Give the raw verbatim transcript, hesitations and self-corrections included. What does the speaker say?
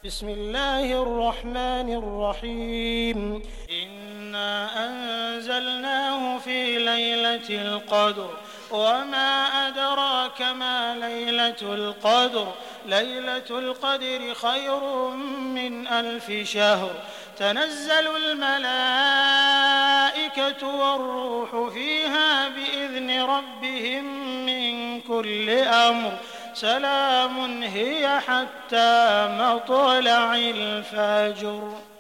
بسم الله الرحمن الرحيم إنا أنزلناه في ليلة القدر وما أدراك ما ليلة القدر ليلة القدر خير من ألف شهر تنزل الملائكة والروح فيها بإذن ربهم من كل أمر سلام هي حتى مطلع الفجر.